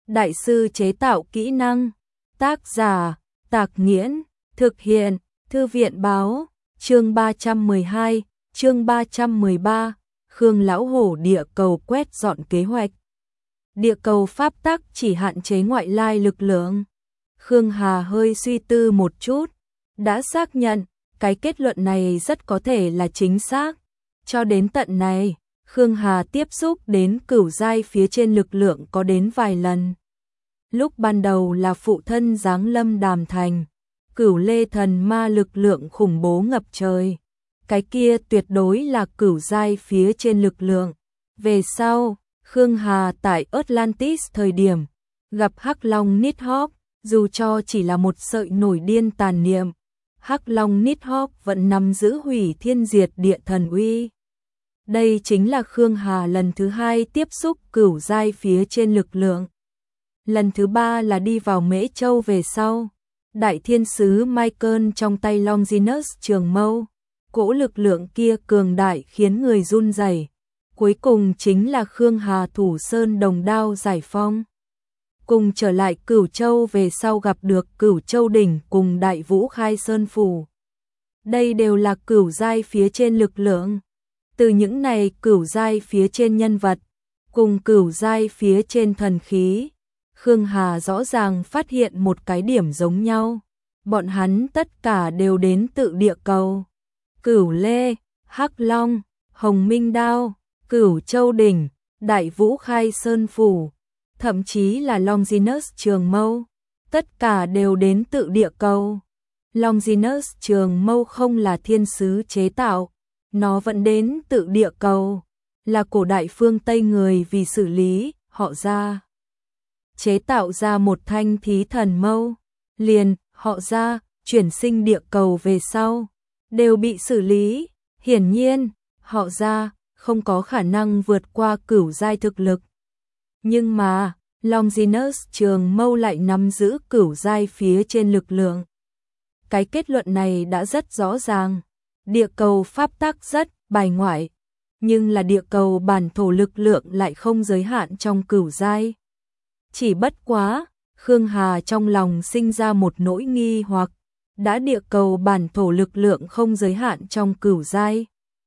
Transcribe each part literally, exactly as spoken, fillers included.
Đại sư chế tạo kỹ năng. Tác giả Tạc Nghiễn. Thực hiện Thư viện báo. Chương ba trăm mười hai, chương ba trăm mười ba, Khương Lão Hổ địa cầu quét dọn kế hoạch. Địa cầu pháp tắc chỉ hạn chế ngoại lai lực lượng. Khương Hà hơi suy tư một chút, đã xác nhận, cái kết luận này rất có thể là chính xác. Cho đến tận này, Khương Hà tiếp xúc đến cửu giai phía trên lực lượng có đến vài lần. Lúc ban đầu là phụ thân giáng lâm Đàm Thành, cửu lê thần ma lực lượng khủng bố ngập trời. Cái kia tuyệt đối là cửu giai phía trên lực lượng. Về sau, Khương Hà tại Atlantis thời điểm, gặp Hắc Long Nighthawk, dù cho chỉ là một sợi nổi điên tàn niệm, Hắc Long Nighthawk vẫn nắm giữ hủy thiên diệt địa thần uy. Đây chính là Khương Hà lần thứ hai tiếp xúc cửu giai phía trên lực lượng. Lần thứ ba là đi vào Mễ Châu về sau. Đại thiên sứ Michael trong tay Longinus trường mâu. Cỗ lực lượng kia cường đại khiến người run rẩy. Cuối cùng chính là Khương Hà thủ sơn đồng đao giải phong. Cùng trở lại Cửu Châu về sau gặp được Cửu Châu đỉnh cùng Đại Vũ Khai Sơn phủ. Đây đều là cửu giai phía trên lực lượng. Từ những này cửu giai phía trên nhân vật, cùng cửu giai phía trên thần khí, Khương Hà rõ ràng phát hiện một cái điểm giống nhau. Bọn hắn tất cả đều đến tự địa cầu. Cửu Lê, Hắc Long, Hồng Minh Đao, Cửu Châu đỉnh, Đại Vũ Khai Sơn phủ, thậm chí là Longinus trường mâu, tất cả đều đến tự địa cầu. Longinus trường mâu không là thiên sứ chế tạo, nó vẫn đến tự địa cầu, là cổ đại phương Tây người vì xử lý, họ ra chế tạo ra một thanh thí thần mâu, liền, họ ra, chuyển sinh địa cầu về sau, đều bị xử lý. Hiển nhiên, họ ra, không có khả năng vượt qua cửu giai thực lực. Nhưng mà, Longinus trường mâu lại nắm giữ cửu giai phía trên lực lượng. Cái kết luận này đã rất rõ ràng. Địa cầu pháp tắc rất bài ngoại, nhưng là địa cầu bản thổ lực lượng lại không giới hạn trong cửu giai. Chỉ bất quá, Khương Hà trong lòng sinh ra một nỗi nghi hoặc, đã địa cầu bản thổ lực lượng không giới hạn trong cửu giai.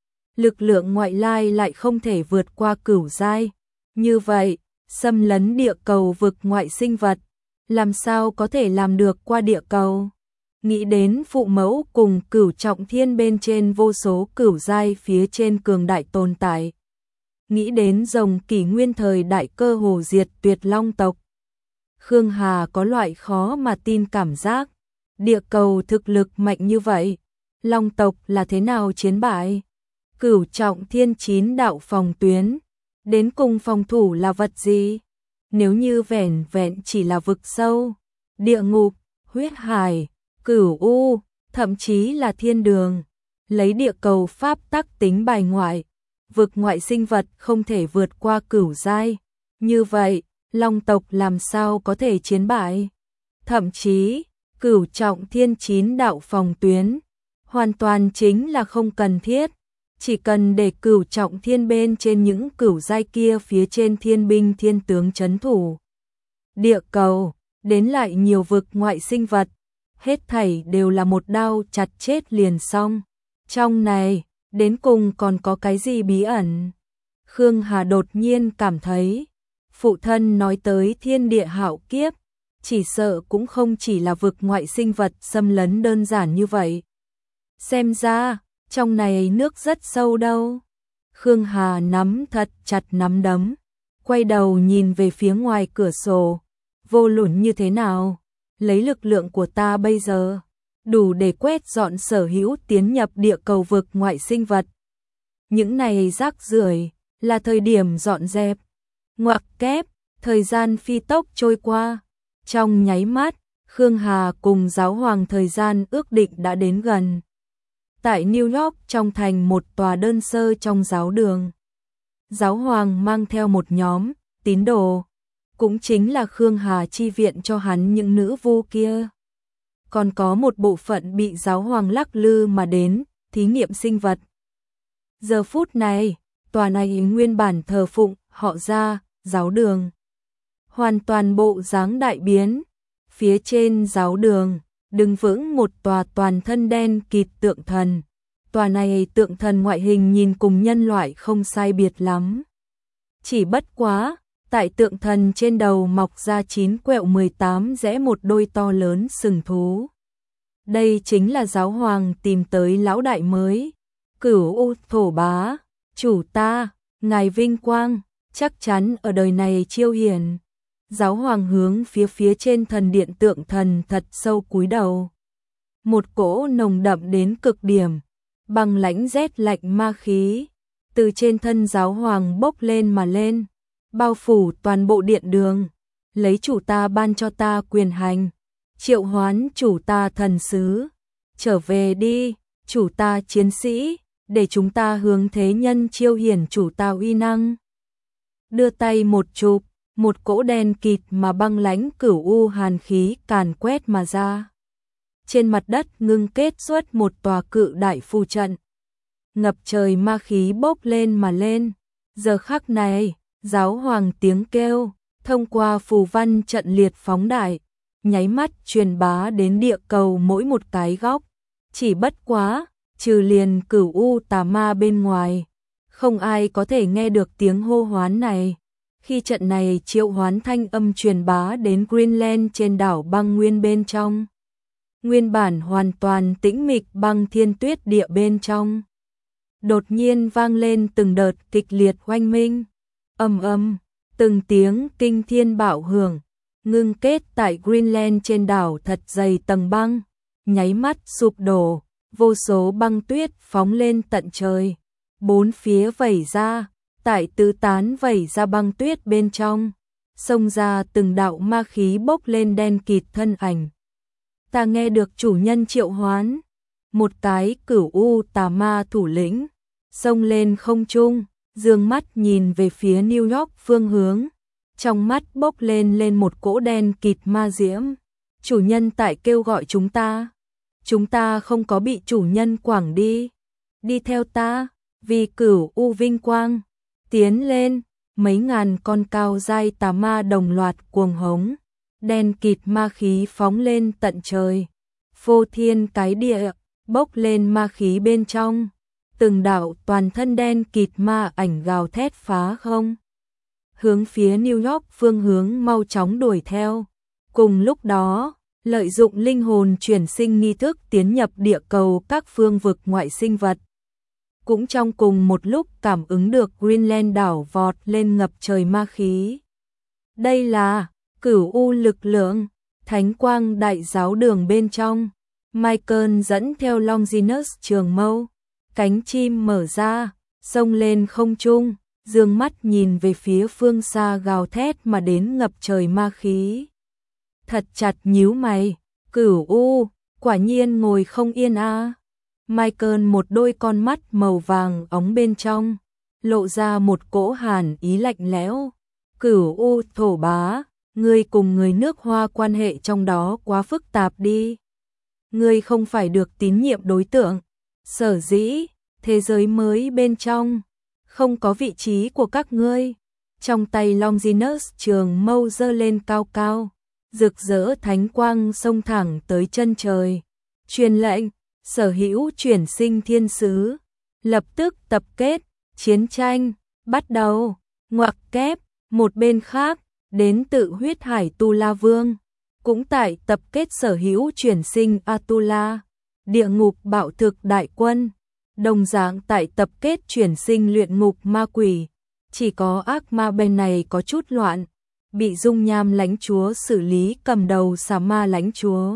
Lực lượng ngoại lai lại không thể vượt qua cửu giai. Như vậy, xâm lấn địa cầu vực ngoại sinh vật, làm sao có thể làm được qua địa cầu? Nghĩ đến phụ mẫu cùng Cửu Trọng Thiên bên trên vô số cửu giai phía trên cường đại tồn tại. Nghĩ đến rồng kỷ nguyên thời đại cơ hồ diệt tuyệt long tộc. Khương Hà có loại khó mà tin cảm giác. Địa cầu thực lực mạnh như vậy, long tộc là thế nào chiến bại? Cửu Trọng Thiên chín đạo phòng tuyến, đến cùng phòng thủ là vật gì? Nếu như vẻn vẹn chỉ là vực sâu, địa ngục, huyết hải, Cửu U, thậm chí là thiên đường, lấy địa cầu pháp tắc tính bài ngoại, vực ngoại sinh vật không thể vượt qua cửu giai. Như vậy, long tộc làm sao có thể chiến bại? Thậm chí, Cửu Trọng Thiên chín đạo phòng tuyến, hoàn toàn chính là không cần thiết. Chỉ cần để Cửu Trọng Thiên bên trên những cửu giai kia phía trên thiên binh thiên tướng trấn thủ. Địa cầu, đến lại nhiều vực ngoại sinh vật, hết thảy đều là một đao chặt chết liền xong. Trong này, đến cùng còn có cái gì bí ẩn? Khương Hà đột nhiên cảm thấy, phụ thân nói tới thiên địa hạo kiếp, chỉ sợ cũng không chỉ là vực ngoại sinh vật xâm lấn đơn giản như vậy. Xem ra, trong này nước rất sâu đâu. Khương Hà nắm thật chặt nắm đấm, quay đầu nhìn về phía ngoài cửa sổ, vô luận như thế nào? Lấy lực lượng của ta bây giờ, đủ để quét dọn sở hữu tiến nhập địa cầu vực ngoại sinh vật. Những này rác rưởi là thời điểm dọn dẹp. Ngoặc kép, thời gian phi tốc trôi qua. Trong nháy mắt, Khương Hà cùng giáo hoàng thời gian ước định đã đến gần. Tại New York trong thành một tòa đơn sơ trong giáo đường. Giáo hoàng mang theo một nhóm tín đồ, cũng chính là Khương Hà chi viện cho hắn những nữ vu kia. Còn có một bộ phận bị giáo hoàng lắc lư mà đến, thí nghiệm sinh vật. Giờ phút này, tòa này nguyên bản thờ phụng, họ ra, giáo đường. hoàn toàn bộ dáng đại biến. Phía trên giáo đường, đứng vững một tòa toàn thân đen kịt tượng thần. Tòa này tượng thần ngoại hình nhìn cùng nhân loại không sai biệt lắm. Chỉ bất quá, tại tượng thần trên đầu mọc ra chín quẹo mười tám rẽ một đôi to lớn sừng thú. Đây chính là giáo hoàng tìm tới lão đại mới. Cửu U Thổ Bá, chủ ta, ngài vinh quang, chắc chắn ở đời này chiêu hiển. Giáo hoàng hướng phía phía trên thần điện tượng thần thật sâu cúi đầu. Một cỗ nồng đậm đến cực điểm, băng lãnh rét lạnh ma khí, từ trên thân giáo hoàng bốc lên mà lên, bao phủ toàn bộ điện đường, lấy chủ ta ban cho ta quyền hành, triệu hoán chủ ta thần sứ, trở về đi, chủ ta chiến sĩ, để chúng ta hướng thế nhân chiêu hiển chủ ta uy năng. Đưa tay một chụp, một cỗ đen kịt mà băng lãnh cửu u hàn khí càn quét mà ra. Trên mặt đất ngưng kết xuất một tòa cự đại phù trận. Ngập trời ma khí bốc lên mà lên. Giờ khắc này, giáo hoàng tiếng kêu, thông qua phù văn trận liệt phóng đại, nháy mắt truyền bá đến địa cầu mỗi một cái góc. Chỉ bất quá, trừ liền cửu u tà ma bên ngoài, không ai có thể nghe được tiếng hô hoán này. Khi trận này triệu hoán thanh âm truyền bá đến Greenland trên đảo băng nguyên bên trong. Nguyên bản hoàn toàn tĩnh mịch băng thiên tuyết địa bên trong. Đột nhiên vang lên từng đợt kịch liệt oanh minh. Ầm ầm, từng tiếng kinh thiên bạo hưởng, ngưng kết tại Greenland trên đảo thật dày tầng băng, nháy mắt sụp đổ, vô số băng tuyết phóng lên tận trời, bốn phía vẩy ra, tại tứ tán vẩy ra băng tuyết bên trong, xông ra từng đạo ma khí bốc lên đen kịt thân ảnh. Ta nghe được chủ nhân triệu hoán, một cái cửu u tà ma thủ lĩnh, xông lên không trung, dương mắt nhìn về phía New York phương hướng, trong mắt bốc lên lên một cỗ đen kịt ma diễm. Chủ nhân tại kêu gọi chúng ta, chúng ta không có bị chủ nhân quảng đi, đi theo ta, vì cửu u vinh quang, tiến lên, mấy ngàn con cao dai tà ma đồng loạt cuồng hống, đen kịt ma khí phóng lên tận trời, phô thiên cái địa, bốc lên ma khí bên trong, từng đạo toàn thân đen kịt ma ảnh gào thét phá không, hướng phía New York phương hướng mau chóng đuổi theo. Cùng lúc đó, lợi dụng linh hồn chuyển sinh nghi thức tiến nhập địa cầu các phương vực ngoại sinh vật. Cũng trong cùng một lúc cảm ứng được Greenland đảo vọt lên ngập trời ma khí. Đây là cửu u lực lượng, thánh quang đại giáo đường bên trong. Michael dẫn theo Longinus trường mâu, cánh chim mở ra, xông lên không trung, dương mắt nhìn về phía phương xa gào thét mà đến ngập trời ma khí. Thật chặt nhíu mày, cửu u, quả nhiên ngồi không yên a. À. Michael một đôi con mắt màu vàng óng bên trong, lộ ra một cỗ hàn ý lạnh lẽo. Cửu u thổ bá, ngươi cùng người nước Hoa quan hệ trong đó quá phức tạp đi. Ngươi không phải được tín nhiệm đối tượng. Sở dĩ, thế giới mới bên trong, không có vị trí của các ngươi. Trong tay Longinus trường mâu giơ lên cao cao, rực rỡ thánh quang xông thẳng tới chân trời. Truyền lệnh, sở hữu chuyển sinh thiên sứ, lập tức tập kết, chiến tranh, bắt đầu, ngoặc kép, một bên khác, đến tự huyết hải Tu La Vương, cũng tại tập kết sở hữu chuyển sinh Atula, địa ngục bạo thực đại quân, đồng dạng tại tập kết chuyển sinh luyện ngục ma quỷ, chỉ có ác ma bên này có chút loạn, bị dung nham lãnh chúa xử lý cầm đầu xà ma lãnh chúa.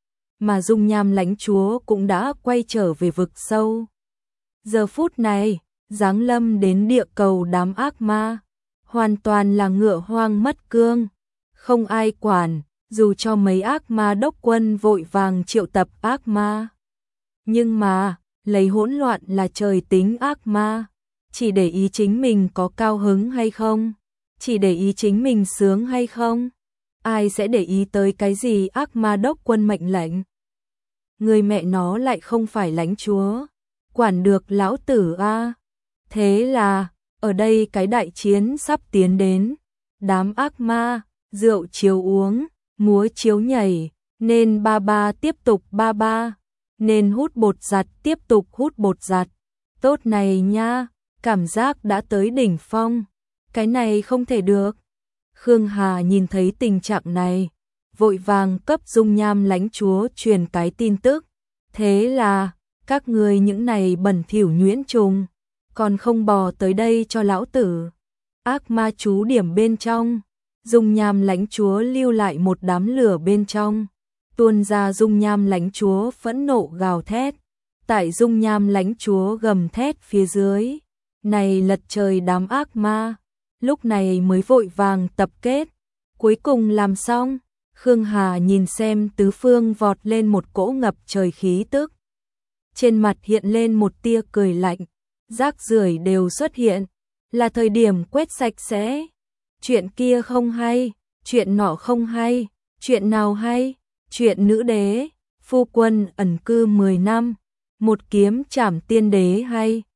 Mà dung nham lãnh chúa cũng đã quay trở về vực sâu. Giờ phút này, giáng lâm đến địa cầu đám ác ma, hoàn toàn là ngựa hoang mất cương, không ai quản, dù cho mấy ác ma đốc quân vội vàng triệu tập ác ma. Nhưng mà, lấy hỗn loạn là trời tính ác ma, chỉ để ý chính mình có cao hứng hay không, chỉ để ý chính mình sướng hay không, ai sẽ để ý tới cái gì ác ma đốc quân mệnh lệnh. Người mẹ nó lại không phải lãnh chúa, quản được lão tử a. À. Thế là, ở đây cái đại chiến sắp tiến đến, đám ác ma, rượu chiếu uống, múa chiếu nhảy, nên ba ba tiếp tục ba ba, nên hút bột giặt tiếp tục hút bột giặt. Tốt này nha, cảm giác đã tới đỉnh phong, cái này không thể được. Khương Hà nhìn thấy tình trạng này, vội vàng cấp dung nham lãnh chúa truyền cái tin tức. Thế là, các người những này bẩn thỉu nhuyễn trùng, còn không bò tới đây cho lão tử. Ác ma chú điểm bên trong, dung nham lãnh chúa lưu lại một đám lửa bên trong. Tuôn ra dung nham lãnh chúa phẫn nộ gào thét. Tại dung nham lãnh chúa gầm thét phía dưới, này lật trời đám ác ma, lúc này mới vội vàng tập kết. Cuối cùng làm xong, Khương Hà nhìn xem tứ phương vọt lên một cỗ ngập trời khí tức. Trên mặt hiện lên một tia cười lạnh, rác rưởi đều xuất hiện, là thời điểm quét sạch sẽ. Chuyện kia không hay, chuyện nọ không hay, chuyện nào hay, chuyện nữ đế, phu quân ẩn cư mười năm, một kiếm trảm tiên đế hay.